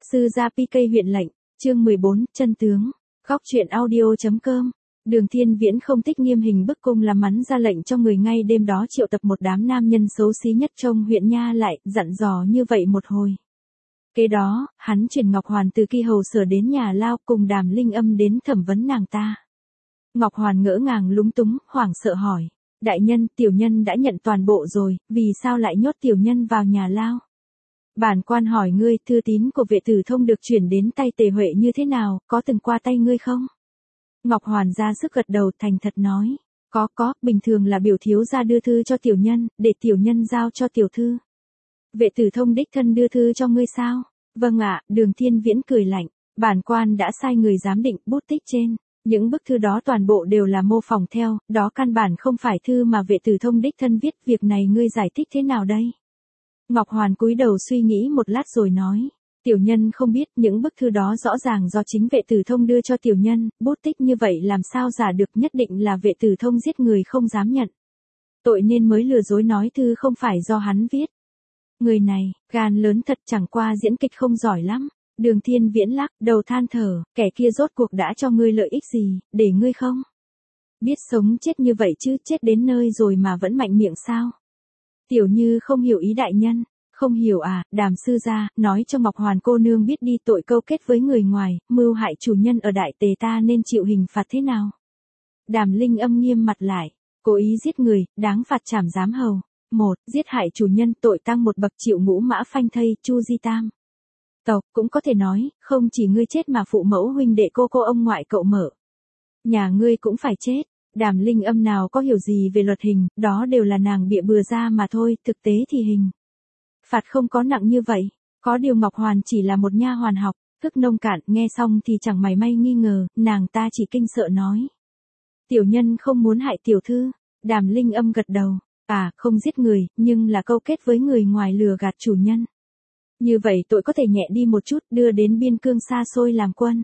Sư gia PK huyện lệnh, chương 14, chân tướng. Góc truyện audio.com. Đường Thiên Viễn không thích nghiêm hình bức cung làm mắn ra lệnh cho người ngay đêm đó triệu tập một đám nam nhân xấu xí nhất trong huyện nha lại, dặn dò như vậy một hồi. Kế đó, hắn chuyển Ngọc Hoàn từ Ki Hầu Sở đến nhà lao cùng Đàm Linh Âm đến thẩm vấn nàng ta. Ngọc Hoàn ngỡ ngàng lúng túng, hoảng sợ hỏi. Đại nhân, tiểu nhân đã nhận toàn bộ rồi, vì sao lại nhốt tiểu nhân vào nhà lao? Bản quan hỏi ngươi, thư tín của Vệ Tử Thông được chuyển đến tay Tề Huệ như thế nào, có từng qua tay ngươi không? Ngọc Hoàn ra sức gật đầu thành thật nói. Có, bình thường là biểu thiếu gia đưa thư cho tiểu nhân, để tiểu nhân giao cho tiểu thư. Vệ Tử Thông đích thân đưa thư cho ngươi sao? Vâng ạ, Đường Thiên Viễn cười lạnh. Bản quan đã sai người giám định bút tích trên. Những bức thư đó toàn bộ đều là mô phỏng theo, đó căn bản không phải thư mà Vệ Tử Thông đích thân viết, việc này ngươi giải thích thế nào đây? Ngọc Hoàn cúi đầu suy nghĩ một lát rồi nói, tiểu nhân không biết, những bức thư đó rõ ràng do chính Vệ Tử Thông đưa cho tiểu nhân, bút tích như vậy làm sao giả được, nhất định là Vệ Tử Thông giết người không dám nhận. Tội nên mới lừa dối nói thư không phải do hắn viết. Người này, gan lớn thật, chẳng qua diễn kịch không giỏi lắm. Đường Thiên Viễn lắc đầu than thở, kẻ kia rốt cuộc đã cho ngươi lợi ích gì, để ngươi không biết sống chết như vậy chứ, chết đến nơi rồi mà vẫn mạnh miệng sao? Tiểu Như không hiểu ý đại nhân. Không hiểu à, Đàm sư gia, nói cho Ngọc Hoàn cô nương biết đi, tội câu kết với người ngoài, mưu hại chủ nhân ở Đại Tề ta nên chịu hình phạt thế nào? Đàm Linh Âm nghiêm mặt lại, cố ý giết người, đáng phạt trảm giám hầu. 1. Giết hại chủ nhân, tội tăng một bậc, chịu ngũ mã phanh thây, chu di tam tộc. Cũng có thể nói, không chỉ ngươi chết mà phụ mẫu huynh đệ cô ông ngoại cậu mở nhà ngươi cũng phải chết. Đàm Linh Âm nào có hiểu gì về luật hình, đó đều là nàng bịa bừa ra mà thôi, thực tế thì hình phạt không có nặng như vậy. Có điều Ngọc Hoàn chỉ là một nha hoàn học, thức nông cạn, nghe xong thì chẳng mảy may nghi ngờ, nàng ta chỉ kinh sợ nói. Tiểu nhân không muốn hại tiểu thư. Đàm Linh Âm gật đầu, không giết người, nhưng là câu kết với người ngoài lừa gạt chủ nhân. Như vậy tội có thể nhẹ đi một chút, đưa đến biên cương xa xôi làm quân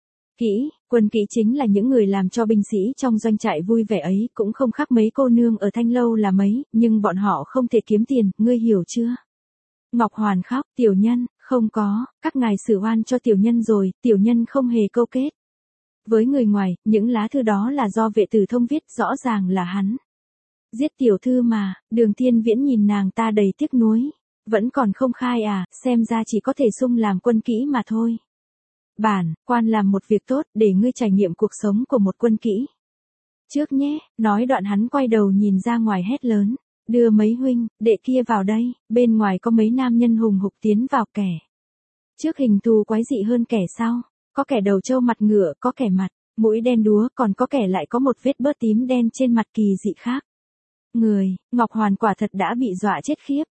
kỹ. Quân kỹ chính là những người làm cho binh sĩ trong doanh trại vui vẻ ấy, cũng không khác mấy cô nương ở Thanh Lâu là mấy, nhưng bọn họ không thể kiếm tiền, ngươi hiểu chưa? Ngọc Hoàn khóc, tiểu nhân, không có, các ngài xử oan cho tiểu nhân rồi, tiểu nhân không hề câu kết với người ngoài, những lá thư đó là do Vệ Tử Thông viết, rõ ràng là hắn giết tiểu thư mà. Đường Thiên Viễn nhìn nàng ta đầy tiếc nuối. Vẫn còn không khai à, xem ra chỉ có thể sung làm quân kỹ mà thôi. Bản quan làm một việc tốt, để ngươi trải nghiệm cuộc sống của một quân kỹ trước nhé. Nói đoạn hắn quay đầu nhìn ra ngoài hét lớn, đưa mấy huynh đệ kia vào đây. Bên ngoài có mấy nam nhân hùng hục tiến vào, kẻ trước hình thù quái dị hơn kẻ sau. Có kẻ đầu trâu mặt ngựa, có kẻ mặt mũi đen đúa, còn có kẻ lại có một vết bớt tím đen trên mặt kỳ dị khác người. Ngọc Hoàn quả thật đã bị dọa chết khiếp.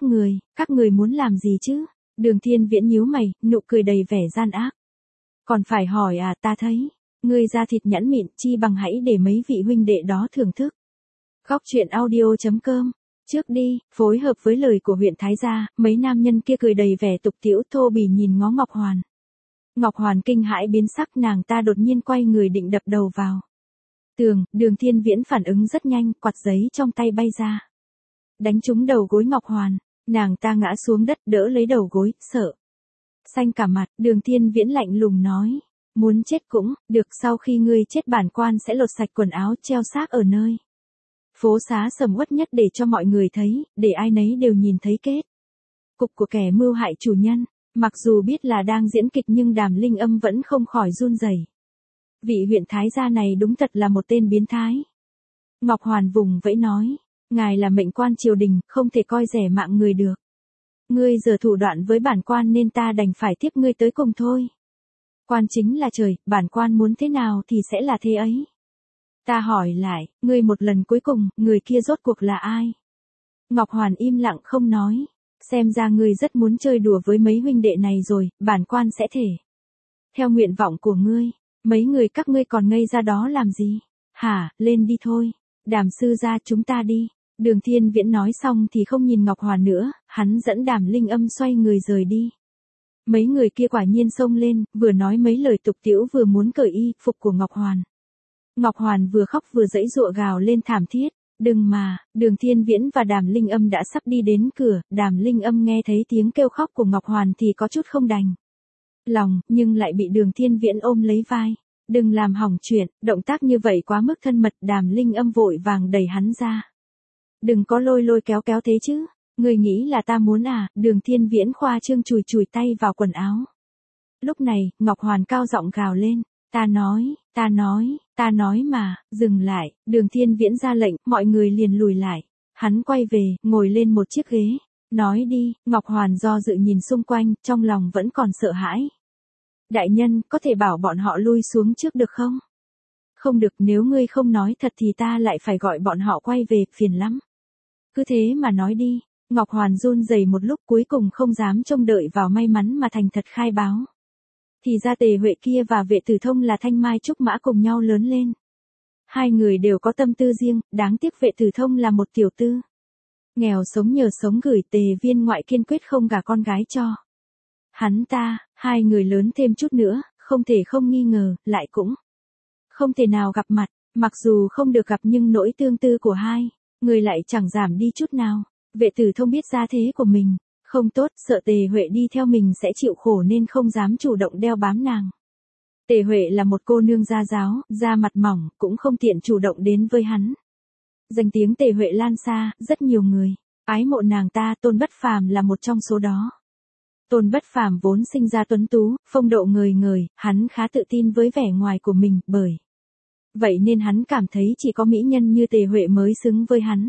Các người muốn làm gì chứ? Đường Thiên Viễn nhíu mày, nụ cười đầy vẻ gian ác. Còn phải hỏi à, ta thấy ngươi da thịt nhẵn mịn, chi bằng hãy để mấy vị huynh đệ đó thưởng thức. Góc truyện audio.com. Trước đi, phối hợp với lời của huyện Thái gia, mấy nam nhân kia cười đầy vẻ tục tĩu thô bỉ nhìn ngó Ngọc Hoàn. Ngọc Hoàn kinh hãi biến sắc, nàng ta đột nhiên quay người định đập đầu vào tường. Đường Thiên Viễn phản ứng rất nhanh, quạt giấy trong tay bay ra, đánh trúng đầu gối Ngọc Hoàn. Nàng ta ngã xuống đất, đỡ lấy đầu gối, sợ xanh cả mặt. Đường Thiên Viễn lạnh lùng nói, muốn chết cũng được, sau khi ngươi chết bản quan sẽ lột sạch quần áo, treo xác ở nơi phố xá sầm uất nhất để cho mọi người thấy, để ai nấy đều nhìn thấy kết cục của kẻ mưu hại chủ nhân. Mặc dù biết là đang diễn kịch nhưng Đàm Linh Âm vẫn không khỏi run rẩy. Vị huyện thái gia này đúng thật là một tên biến thái. Ngọc Hoàn vùng vẫy nói, ngài là mệnh quan triều đình, không thể coi rẻ mạng người được. Ngươi giở thủ đoạn với bản quan nên ta đành phải tiếp ngươi tới cùng thôi. Quan chính là trời, bản quan muốn thế nào thì sẽ là thế ấy. Ta hỏi lại, ngươi một lần cuối cùng, người kia rốt cuộc là ai? Ngọc Hoàn im lặng không nói. Xem ra ngươi rất muốn chơi đùa với mấy huynh đệ này rồi, bản quan sẽ thể theo nguyện vọng của ngươi. Mấy người các ngươi còn ngây ra đó làm gì? Hả, lên đi thôi. Đàm sư gia, chúng ta đi. Đường Thiên Viễn nói xong thì không nhìn Ngọc Hoàn nữa, hắn dẫn Đàm Linh Âm xoay người rời đi. Mấy người kia quả nhiên xông lên, vừa nói mấy lời tục tĩu vừa muốn cởi y phục của Ngọc Hoàn. Ngọc Hoàn vừa khóc vừa giãy giụa gào lên thảm thiết. Đừng mà. Đường Thiên Viễn và Đàm Linh Âm đã sắp đi đến cửa. Đàm Linh Âm nghe thấy tiếng kêu khóc của Ngọc Hoàn thì có chút không đành lòng, nhưng lại bị Đường Thiên Viễn ôm lấy vai. Đừng làm hỏng chuyện, động tác như vậy quá mức thân mật. Đàm Linh Âm vội vàng đẩy hắn ra. Đừng có lôi lôi kéo kéo thế chứ, ngươi nghĩ là ta muốn à? Đường Thiên Viễn khoa trương chùi chùi tay vào quần áo. Lúc này, Ngọc Hoàn cao giọng gào lên, ta nói mà, dừng lại. Đường Thiên Viễn ra lệnh, mọi người liền lùi lại. Hắn quay về, ngồi lên một chiếc ghế. Nói đi. Ngọc Hoàn do dự nhìn xung quanh, trong lòng vẫn còn sợ hãi. Đại nhân, có thể bảo bọn họ lui xuống trước được không? Không được, nếu ngươi không nói thật thì ta lại phải gọi bọn họ quay về, phiền lắm. Cứ thế mà nói đi. Ngọc Hoàn run rẩy một lúc, cuối cùng không dám trông đợi vào may mắn mà thành thật khai báo. Thì ra Tề Huệ kia và Vệ Tử Thông là thanh mai trúc mã cùng nhau lớn lên. Hai người đều có tâm tư riêng, đáng tiếc Vệ Tử Thông là một tiểu tư. Nghèo sống nhờ sống gửi, Tề viên ngoại kiên quyết không gả con gái cho hắn ta. Hai người lớn thêm chút nữa, không thể không nghi ngờ, lại cũng không thể nào gặp mặt. Mặc dù không được gặp nhưng nỗi tương tư của hai người lại chẳng giảm đi chút nào. Vệ Tử Thông biết gia thế của mình không tốt, sợ Tề Huệ đi theo mình sẽ chịu khổ nên không dám chủ động đeo bám nàng. Tề Huệ là một cô nương gia giáo, da mặt mỏng, cũng không tiện chủ động đến với hắn. Danh tiếng Tề Huệ lan xa, rất nhiều người ái mộ nàng ta, Tôn Bất Phàm là một trong số đó. Tôn Bất Phàm vốn sinh ra tuấn tú, phong độ ngời ngời, hắn khá tự tin với vẻ ngoài của mình, bởi vậy nên hắn cảm thấy chỉ có mỹ nhân như Tề Huệ mới xứng với hắn.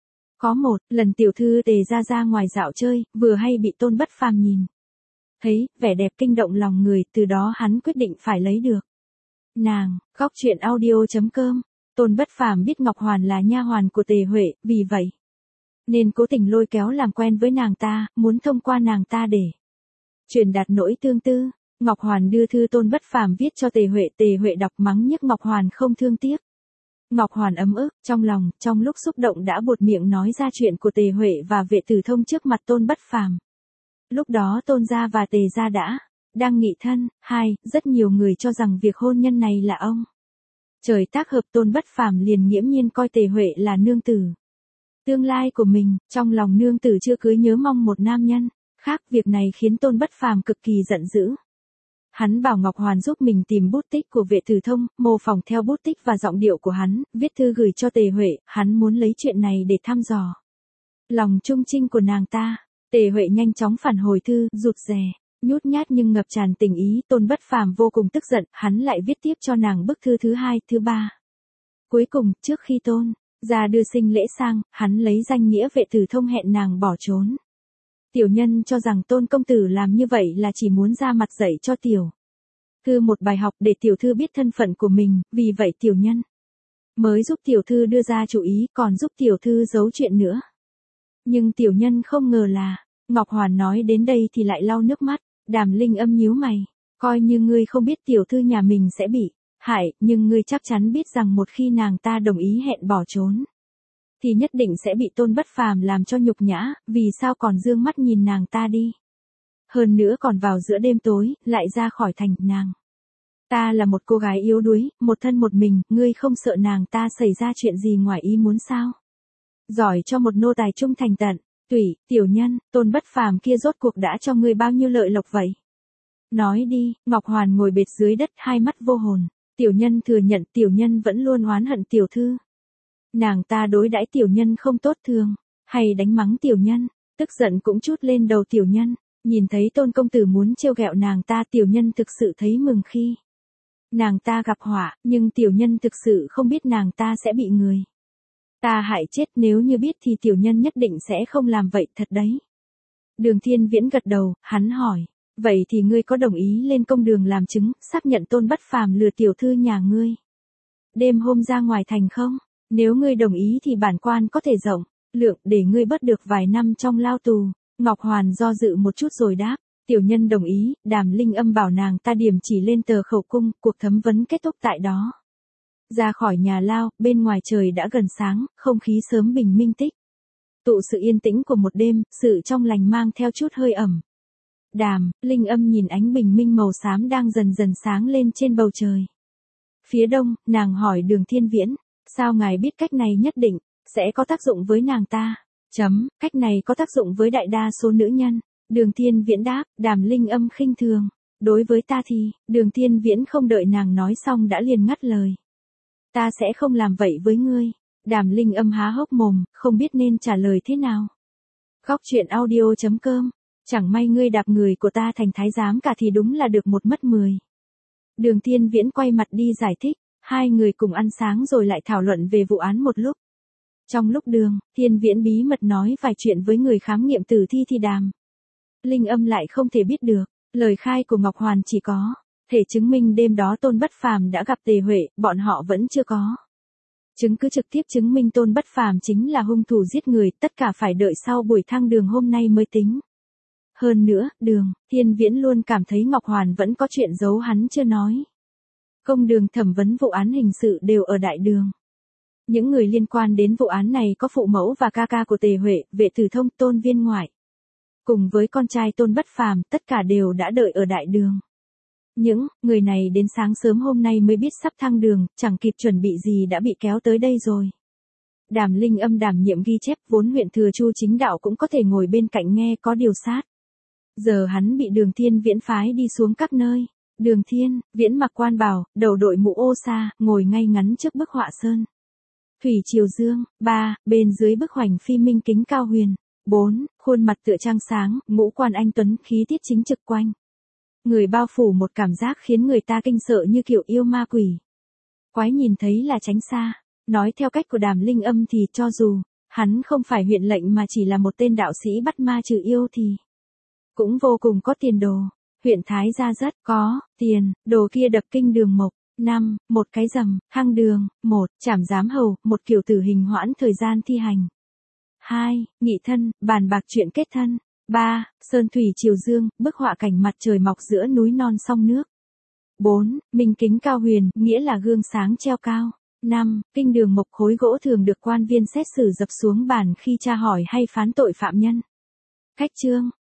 Có một lần tiểu thư Tề ra ngoài dạo chơi, vừa hay bị Tôn Bất Phàm nhìn thấy, vẻ đẹp kinh động lòng người, từ đó hắn quyết định phải lấy được nàng. Góc truyện audio.com. Tôn Bất Phàm biết Ngọc Hoàn là nha hoàn của Tề Huệ, vì vậy nên cố tình lôi kéo làm quen với nàng ta, muốn thông qua nàng ta để truyền đạt nỗi tương tư. Ngọc Hoàn đưa thư Tôn Bất Phàm viết cho Tề Huệ đọc mắng nhức Ngọc Hoàn không thương tiếc. Ngọc Hoàn ấm ức trong lòng, trong lúc xúc động đã buột miệng nói ra chuyện của Tề Huệ và Vệ Tử Thông trước mặt Tôn Bất Phàm. Lúc đó Tôn gia và Tề gia đang nghị thân. Rất nhiều người cho rằng việc hôn nhân này là ông trời tác hợp. Tôn Bất Phàm liền nghiễm nhiên coi Tề Huệ là nương tử tương lai của mình. Trong lòng nương tử chưa cưới nhớ mong một nam nhân khác, việc này khiến Tôn Bất Phàm cực kỳ giận dữ. Hắn bảo Ngọc Hoàn giúp mình tìm bút tích của Vệ Tử Thông, mô phỏng theo bút tích và giọng điệu của hắn, viết thư gửi cho Tề Huệ. Hắn muốn lấy chuyện này để thăm dò lòng trung trinh của nàng ta. Tề Huệ nhanh chóng phản hồi thư, rụt rè, nhút nhát nhưng ngập tràn tình ý. Tôn Bất Phàm vô cùng tức giận, hắn lại viết tiếp cho nàng bức thư thứ hai, thứ ba. Cuối cùng, trước khi Tôn gia đưa sinh lễ sang, hắn lấy danh nghĩa Vệ Tử Thông hẹn nàng bỏ trốn. Tiểu nhân cho rằng Tôn công tử làm như vậy là chỉ muốn ra mặt dạy cho tiểu thư một bài học để tiểu thư biết thân phận của mình, vì vậy tiểu nhân mới giúp tiểu thư đưa ra chủ ý, còn giúp tiểu thư giấu chuyện nữa. Nhưng tiểu nhân không ngờ là, Ngọc Hoàn nói đến đây thì lại lau nước mắt. Đàm Linh Âm nhíu mày, coi như ngươi không biết tiểu thư nhà mình sẽ bị hại, nhưng ngươi chắc chắn biết rằng một khi nàng ta đồng ý hẹn bỏ trốn, thì nhất định sẽ bị Tôn Bất Phàm làm cho nhục nhã, vì sao còn dương mắt nhìn nàng ta đi. Hơn nữa còn vào giữa đêm tối, lại ra khỏi thành. Nàng ta là một cô gái yếu đuối, một thân một mình, ngươi không sợ nàng ta xảy ra chuyện gì ngoài ý muốn sao? Giỏi cho một nô tài trung thành tận tủy. Tiểu nhân, Tôn Bất Phàm kia rốt cuộc đã cho ngươi bao nhiêu lợi lộc vậy? Nói đi. Ngọc Hoàn ngồi bệt dưới đất, hai mắt vô hồn. Tiểu nhân thừa nhận tiểu nhân vẫn luôn oán hận tiểu thư. Nàng ta đối đãi tiểu nhân không tốt, thường hay đánh mắng tiểu nhân, tức giận cũng chút lên đầu tiểu nhân. Nhìn thấy Tôn công tử muốn trêu ghẹo nàng ta, tiểu nhân thực sự thấy mừng khi nàng ta gặp họa, nhưng tiểu nhân thực sự không biết nàng ta sẽ bị người ta hại chết, nếu như biết thì tiểu nhân nhất định sẽ không làm vậy, thật đấy. Đường Thiên Viễn gật đầu, hắn hỏi, vậy thì ngươi có đồng ý lên công đường làm chứng, xác nhận Tôn Bất Phàm lừa tiểu thư nhà ngươi đêm hôm ra ngoài thành không? Nếu ngươi đồng ý thì bản quan có thể rộng lượng để ngươi bớt được vài năm trong lao tù. Ngọc Hoàn do dự một chút rồi đáp, tiểu nhân đồng ý. Đàm Linh Âm bảo nàng ta điểm chỉ lên tờ khẩu cung, cuộc thẩm vấn kết thúc tại đó. Ra khỏi nhà lao, bên ngoài trời đã gần sáng, không khí sớm bình minh tích tụ sự yên tĩnh của một đêm, sự trong lành mang theo chút hơi ẩm. Đàm Linh Âm nhìn ánh bình minh màu xám đang dần dần sáng lên trên bầu trời phía đông, nàng hỏi Đường Thiên Viễn, sao ngài biết cách này nhất định sẽ có tác dụng với nàng ta? Cách này có tác dụng với đại đa số nữ nhân. Đường Thiên Viễn đáp. Đàm Linh Âm khinh thường Đối với ta thì, Đường Thiên Viễn không đợi nàng nói xong đã liền ngắt lời. Ta sẽ không làm vậy với ngươi. Đàm Linh Âm há hốc mồm, không biết nên trả lời thế nào. Góc truyện audio.com. Chẳng may ngươi đạp người của ta thành thái giám cả thì đúng là được một mất 10. Đường Thiên Viễn quay mặt đi giải thích, hai người cùng ăn sáng rồi lại thảo luận về vụ án một lúc. Trong lúc Đường Thiên Viễn bí mật nói vài chuyện với người khám nghiệm tử thi thì Đàm Linh Âm lại không thể biết được. Lời khai của Ngọc Hoàn chỉ có thể chứng minh đêm đó Tôn Bất Phàm đã gặp Tề Huệ, bọn họ vẫn chưa có chứng cứ trực tiếp chứng minh Tôn Bất Phàm chính là hung thủ giết người, tất cả phải đợi sau buổi thăng đường hôm nay mới tính. Hơn nữa, Đường Thiên Viễn luôn cảm thấy Ngọc Hoàn vẫn có chuyện giấu hắn chưa nói. Công đường thẩm vấn vụ án hình sự đều ở đại đường. Những người liên quan đến vụ án này có phụ mẫu và ca ca của Tề Huệ, Vệ Tử Thông, Tôn Viên Ngoại. Cùng với con trai Tôn Bất Phàm, tất cả đều đã đợi ở đại đường. Những người này đến sáng sớm hôm nay mới biết sắp thăng đường, chẳng kịp chuẩn bị gì đã bị kéo tới đây rồi. Đàm Linh Âm đảm nhiệm ghi chép, vốn huyện thừa Chu Chính Đạo cũng có thể ngồi bên cạnh nghe có điều sát. Giờ hắn bị Đường Thiên Viễn phái đi xuống các nơi. Đường Thiên Viễn mặc quan bào, đầu đội mũ ô sa, ngồi ngay ngắn trước bức họa sơn. Thủy Triều Dương. 3. Bên dưới bức hoành phi minh kính cao huyền. 4. Khuôn mặt tựa trăng sáng, ngũ quan anh tuấn, khí tiết chính trực quanh. Người bao phủ một cảm giác khiến người ta kinh sợ như kiểu yêu ma quỷ. Quái nhìn thấy là tránh xa. Nói theo cách của Đàm Linh Âm thì cho dù hắn không phải huyện lệnh mà chỉ là một tên đạo sĩ bắt ma trừ yêu thì cũng vô cùng có tiền đồ. Huyện Thái Gia rất có tiền đồ kia đập kinh đường mộc. 5. Một cái rầm, thăng đường. 1. Trảm giám hầu, một kiểu tử hình hoãn thời gian thi hành. 2. Nghị thân, bàn bạc chuyện kết thân. 3. Sơn Thủy Triều Dương, bức họa cảnh mặt trời mọc giữa núi non sông nước. 4. Minh kính cao huyền, nghĩa là gương sáng treo cao. 5. Kinh đường mộc, khối gỗ thường được quan viên xét xử dập xuống bàn khi tra hỏi hay phán tội phạm nhân. Khách chương.